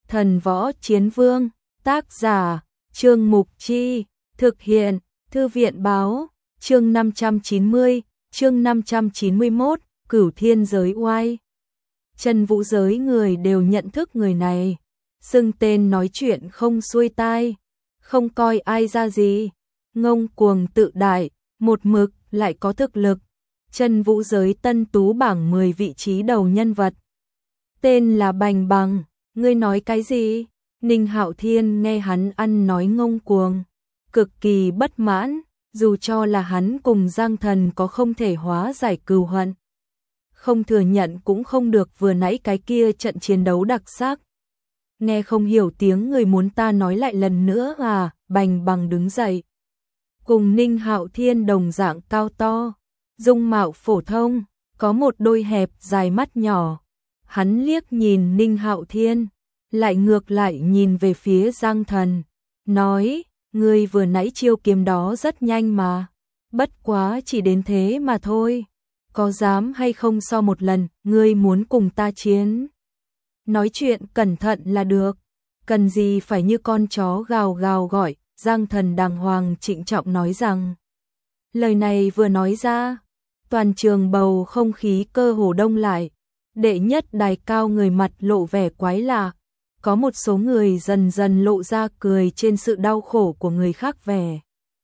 Thần Võ Chiến Vương, tác giả, Trương Mục Chi, thực hiện, Thư viện Báo, chương 590, chương 591, Cửu Thiên Giới Oai. Chân Vũ giới người đều nhận thức người này, xưng tên nói chuyện không xuôi tai, không coi ai ra gì, ngông cuồng tự đại, một mực lại có thực lực. Chân Vũ giới tân tú bảng 10 vị trí đầu nhân vật. Tên là Bành Bằng, ngươi nói cái gì? Ninh Hạo Thiên nghe hắn ăn nói ngông cuồng, cực kỳ bất mãn, dù cho là hắn cùng Giang Thần có không thể hóa giải cừu hận. Không thừa nhận cũng không được, vừa nãy cái kia trận chiến đấu đặc sắc. Nghe không hiểu tiếng người, muốn ta nói lại lần nữa à? Bành Bằng đứng dậy. Cùng Ninh Hạo Thiên đồng dạng cao to, dung mạo phổ thông, có một đôi hẹp dài mắt nhỏ. Hắn liếc nhìn Ninh Hạo Thiên, lại ngược lại nhìn về phía Giang Thần, nói, ngươi vừa nãy chiêu kiếm đó rất nhanh mà, bất quá chỉ đến thế mà thôi, có dám hay không so một lần, ngươi muốn cùng ta chiến? Nói chuyện cẩn thận là được, cần gì phải như con chó gào gào gọi. Giang Thần đàng hoàng trịnh trọng nói rằng, lời này vừa nói ra, toàn trường bầu không khí cơ hồ đông lại, đệ nhất đài cao người mặt lộ vẻ quái lạ, có một số người dần dần lộ ra cười trên sự đau khổ của người khác vẻ.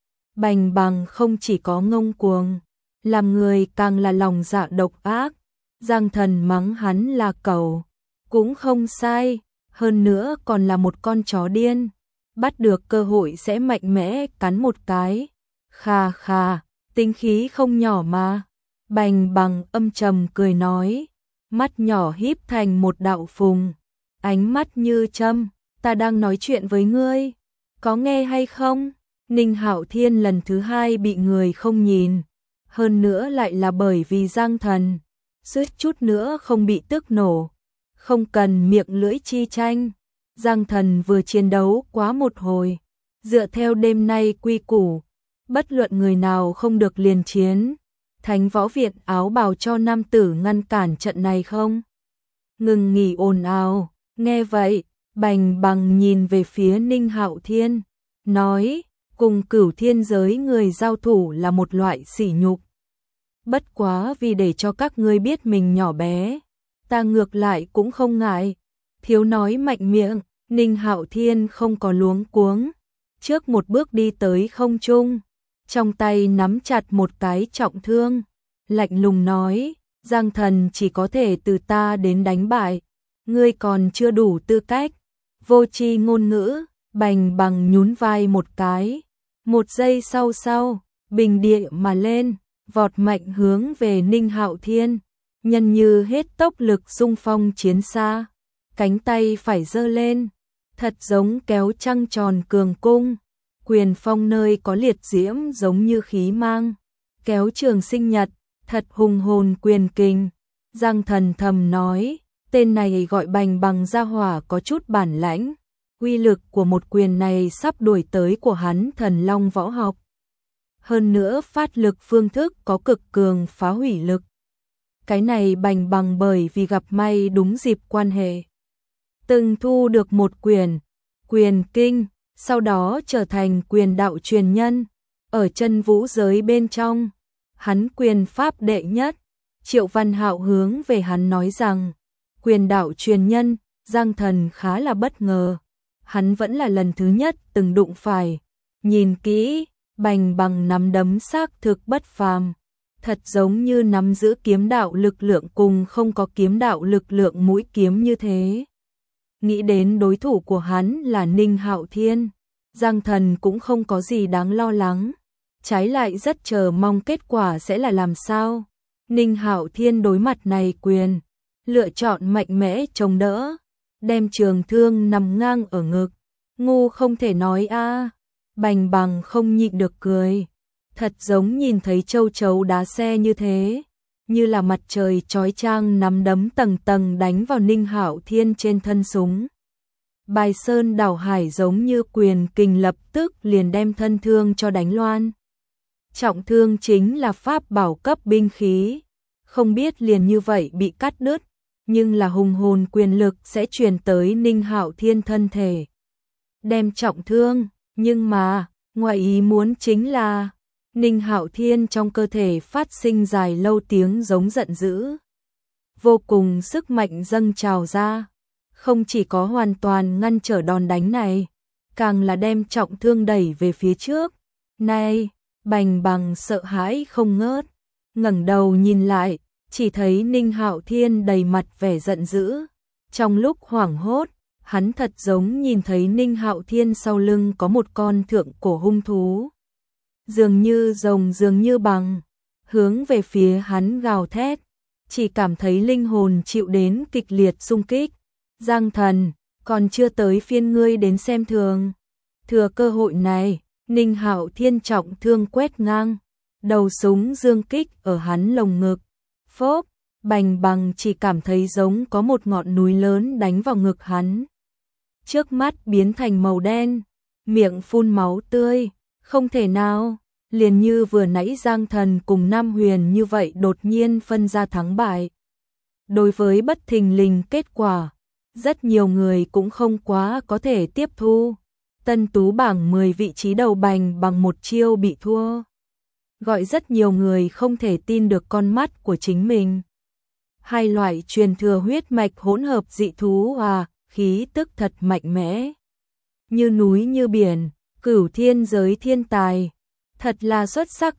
Bành Bằng không chỉ có ngông cuồng, làm người càng là lòng dạ độc ác. Giang Thần mắng hắn là cẩu, cũng không sai, hơn nữa còn là một con chó điên, bắt được cơ hội sẽ mạnh mẽ cắn một cái. Khà khà, tính khí không nhỏ mà. Bành Bằng âm trầm cười nói, mắt nhỏ híp thành một đạo phùng, ánh mắt như châm, ta đang nói chuyện với ngươi, có nghe hay không? Ninh Hạo Thiên lần thứ hai bị người không nhìn, hơn nữa lại là bởi vì Giang Thần, suýt chút nữa không bị tức nổ. Không cần miệng lưỡi chi tranh, Giang Thần vừa chiến đấu quá một hồi, dựa theo đêm nay quy củ, bất luận người nào không được liền chiến. Thánh Võ Viện áo bào cho nam tử ngăn cản trận này không? Ngừng nghỉ ồn ào, nghe vậy, Bành Bằng nhìn về phía Ninh Hạo Thiên, nói, cùng Cửu Thiên giới người giao thủ là một loại sỉ nhục. Bất quá vì để cho các ngươi biết mình nhỏ bé, ta ngược lại cũng không ngại. Thiếu nói mạnh miệng, Ninh Hạo Thiên không có luống cuống, trước một bước đi tới không trung, trong tay nắm chặt một cái trọng thương, lạnh lùng nói, Giang Thần chỉ có thể từ ta đến đánh bại, ngươi còn chưa đủ tư cách. Vô tri ngôn ngữ. Bành Bằng nhún vai một cái, một giây sau, bình địa mà lên, vọt mạnh hướng về Ninh Hạo Thiên, nhân như hết tốc lực xung phong chiến xa, cánh tay phải giơ lên, thật giống kéo trăng tròn cường cung, quyền phong nơi có liệt diễm giống như khí mang, kéo trường sinh nhật, thật hùng hồn quyền kình. Giang Thần thầm nói, tên này gọi Bành Bằng gia hỏa có chút bản lãnh, uy lực của một quyền này sắp đuổi tới của hắn Thần Long võ học. Hơn nữa phát lực phương thức có cực cường phá hủy lực. Cái này Bành Bằng bởi vì gặp may đúng dịp quan hệ, từng thu được một quyền kinh, sau đó trở thành quyền đạo truyền nhân. Ở Chân Vũ giới bên trong, hắn quyền pháp đệ nhất. Triệu Văn Hạo hướng về hắn nói rằng, quyền đạo truyền nhân. Giang Thần khá là bất ngờ, hắn vẫn là lần thứ nhất từng đụng phải. Nhìn kỹ, Bành Bằng nắm đấm xác thực bất phàm, thật giống như nắm giữ kiếm đạo lực lượng cùng không có kiếm đạo lực lượng mũi kiếm như thế. Nghĩ đến đối thủ của hắn là Ninh Hạo Thiên, Giang Thần cũng không có gì đáng lo lắng, trái lại rất chờ mong kết quả sẽ là làm sao. Ninh Hạo Thiên đối mặt này quyền, lựa chọn mạnh mẽ chống đỡ, đem trường thương nằm ngang ở ngực. Ngu không thể nói a. Bành Bằng không nhịn được cười, thật giống nhìn thấy châu chấu đá xe như thế, như là mặt trời chói chang nắm đấm tầng tầng đánh vào Ninh Hạo Thiên trên thân súng. Bài sơn đảo hải giống như quyền kình lập tức liền đem thân thương cho đánh loan. Trọng thương chính là pháp bảo cấp binh khí, không biết liền như vậy bị cắt đứt, nhưng là hùng hồn quyền lực sẽ truyền tới Ninh Hạo Thiên thân thể, đem trọng thương, nhưng mà, ngoài ý muốn chính là, Ninh Hạo Thiên trong cơ thể phát sinh dài lâu tiếng giống giận dữ. Vô cùng sức mạnh dâng trào ra, không chỉ có hoàn toàn ngăn trở đòn đánh này, càng là đem trọng thương đẩy về phía trước. Này, Bành Bằng sợ hãi không ngớt, ngẩng đầu nhìn lại, chỉ thấy Ninh Hạo Thiên đầy mặt vẻ giận dữ. Trong lúc hoảng hốt, hắn thật giống nhìn thấy Ninh Hạo Thiên sau lưng có một con thượng cổ hung thú. Dường như rồng dường như bằng, hướng về phía hắn gào thét, chỉ cảm thấy linh hồn chịu đến kịch liệt xung kích. Giang Thần, còn chưa tới phiên ngươi đến xem thường. Thừa cơ hội này, Ninh Hạo Thiên trọng thương quét ngang, đầu súng dương kích ở hắn lồng ngực. Phốp, Bành Bằng chỉ cảm thấy giống có một ngọn núi lớn đánh vào ngực hắn. Trước mắt biến thành màu đen, miệng phun máu tươi, không thể nào, liền như vừa nãy Giang Thần cùng Nam Huyền như vậy đột nhiên phân ra thắng bại. Đối với bất thình lình kết quả, rất nhiều người cũng không quá có thể tiếp thu. Tân tú bảng 10 vị trí đầu Bành Bằng một chiêu bị thua, gọi rất nhiều người không thể tin được con mắt của chính mình. Hai loại truyền thừa huyết mạch hỗn hợp dị thú khí tức thật mạnh mẽ. Như núi như biển, cửu thiên giới thiên tài. Thật là xuất sắc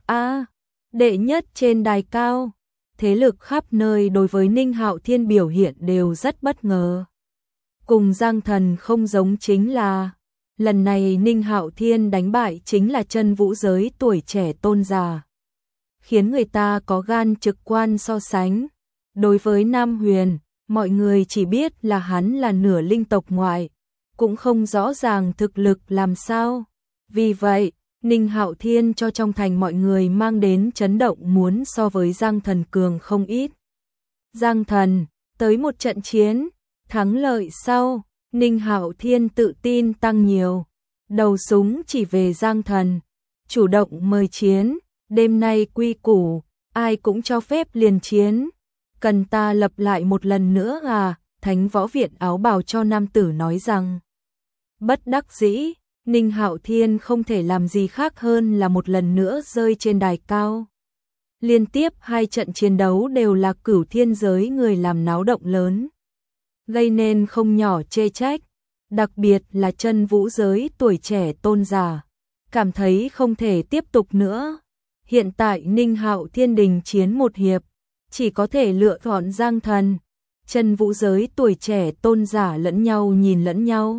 đệ nhất trên đài cao. Thế lực khắp nơi đối với Ninh Hạo Thiên biểu hiện đều rất bất ngờ. Cùng Giang Thần không giống chính là, lần này Ninh Hạo Thiên đánh bại chính là chân vũ giới tuổi trẻ tôn giả, khiến người ta có gan trực quan so sánh. Đối với Nam Huyền, mọi người chỉ biết là hắn là nửa linh tộc ngoại, cũng không rõ ràng thực lực làm sao. Vì vậy, Ninh Hạo Thiên cho trong thành mọi người mang đến chấn động muốn so với Giang Thần cường không ít. Giang Thần, tới một trận chiến, thắng lợi sau, Ninh Hạo Thiên tự tin tăng nhiều, đầu súng chỉ về Giang Thần, chủ động mời chiến, đêm nay quy củ, ai cũng cho phép liền chiến. Cần ta lập lại một lần nữa Thánh Võ Viện áo bào cho nam tử nói rằng. Bất đắc dĩ, Ninh Hạo Thiên không thể làm gì khác hơn là một lần nữa rơi trên đài cao. Liên tiếp 2 trận chiến đấu đều là cửu thiên giới người làm náo động lớn, gây nên không nhỏ chê trách, đặc biệt là chân vũ giới tuổi trẻ tôn giả, cảm thấy không thể tiếp tục nữa. Hiện tại Ninh Hạo Thiên đình chiến một hiệp, chỉ có thể lựa chọn Giang Thần. Chân vũ giới tuổi trẻ tôn giả lẫn nhau nhìn lẫn nhau,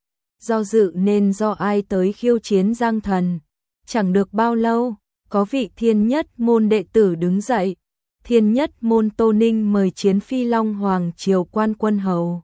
do dự nên do ai tới khiêu chiến Giang Thần. Chẳng được bao lâu, có vị thiên nhất môn đệ tử đứng dậy. Thiên nhất môn Tô Ninh mời chiến Phi Long Hoàng triều quan quân hầu.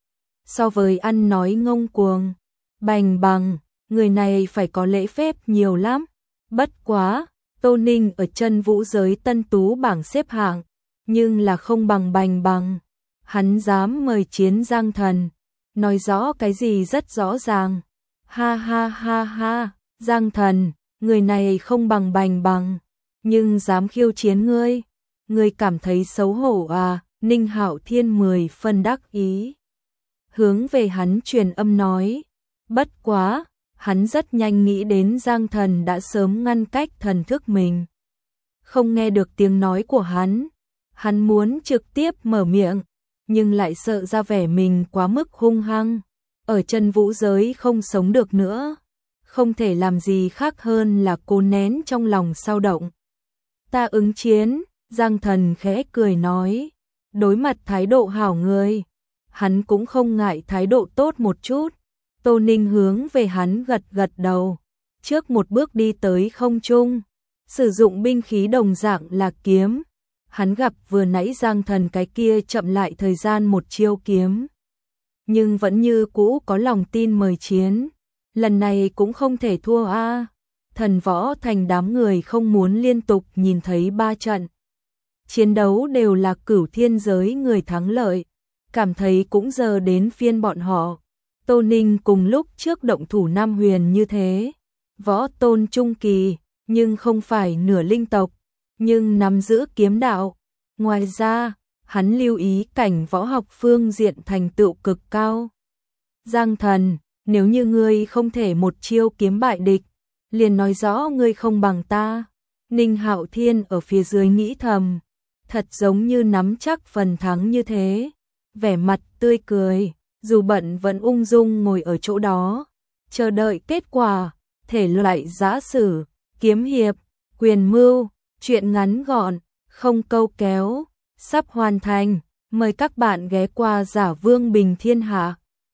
So với ăn nói ngông cuồng, Bành Bằng, người này phải có lễ phép nhiều lắm. Bất quá, Tô Ninh ở chân vũ giới tân tú bảng xếp hạng, nhưng là không bằng Bành Bằng. Hắn dám mời chiến Giang Thần, nói rõ cái gì rất rõ ràng. Ha ha ha ha, Giang Thần, người này không bằng Bành Bằng, nhưng dám khiêu chiến ngươi. Ngươi cảm thấy xấu hổ Ninh Hạo Thiên 10 phân đắc ý, hướng về hắn truyền âm nói. Bất quá, hắn rất nhanh nghĩ đến Giang Thần đã sớm ngăn cách thần thức mình, không nghe được tiếng nói của hắn. Hắn muốn trực tiếp mở miệng, nhưng lại sợ ra vẻ mình quá mức hung hăng, ở chân vũ giới không sống được nữa, không thể làm gì khác hơn là cố nén trong lòng xao động. Ta ứng chiến. Giang Thần khẽ cười nói, đối mặt thái độ hảo người, hắn cũng không ngại thái độ tốt một chút. Tô Ninh hướng về hắn gật gật đầu, trước một bước đi tới không trung, sử dụng binh khí đồng dạng là kiếm. Hắn gặp vừa nãy Giang Thần cái kia chậm lại thời gian một chiêu kiếm, nhưng vẫn như cũ có lòng tin mời chiến. Lần này cũng không thể thua Thần Võ Thành đám người không muốn liên tục nhìn thấy 3 trận chiến đấu đều là cửu thiên giới người thắng lợi, cảm thấy cũng giờ đến phiên bọn họ. Tô Ninh cùng lúc trước động thủ Nam Huyền như thế, võ tôn trung kỳ, nhưng không phải nửa linh tộc, nhưng nắm giữ kiếm đạo. Ngoài ra, hắn lưu ý cảnh võ học phương diện thành tựu cực cao. Giang thần, nếu như ngươi không thể một chiêu kiếm bại địch, liền nói rõ ngươi không bằng ta. Ninh Hạo Thiên ở phía dưới nghĩ thầm, thật giống như nắm chắc phần thắng như thế. Vẻ mặt tươi cười, dù bận vẫn ung dung ngồi ở chỗ đó, chờ đợi kết quả. Thể loại giã sử, kiếm hiệp, quyền mưu, truyện ngắn gọn, không câu kéo, sắp hoàn thành. Mời các bạn ghé qua Giả Vương Bình Thiên Hạ.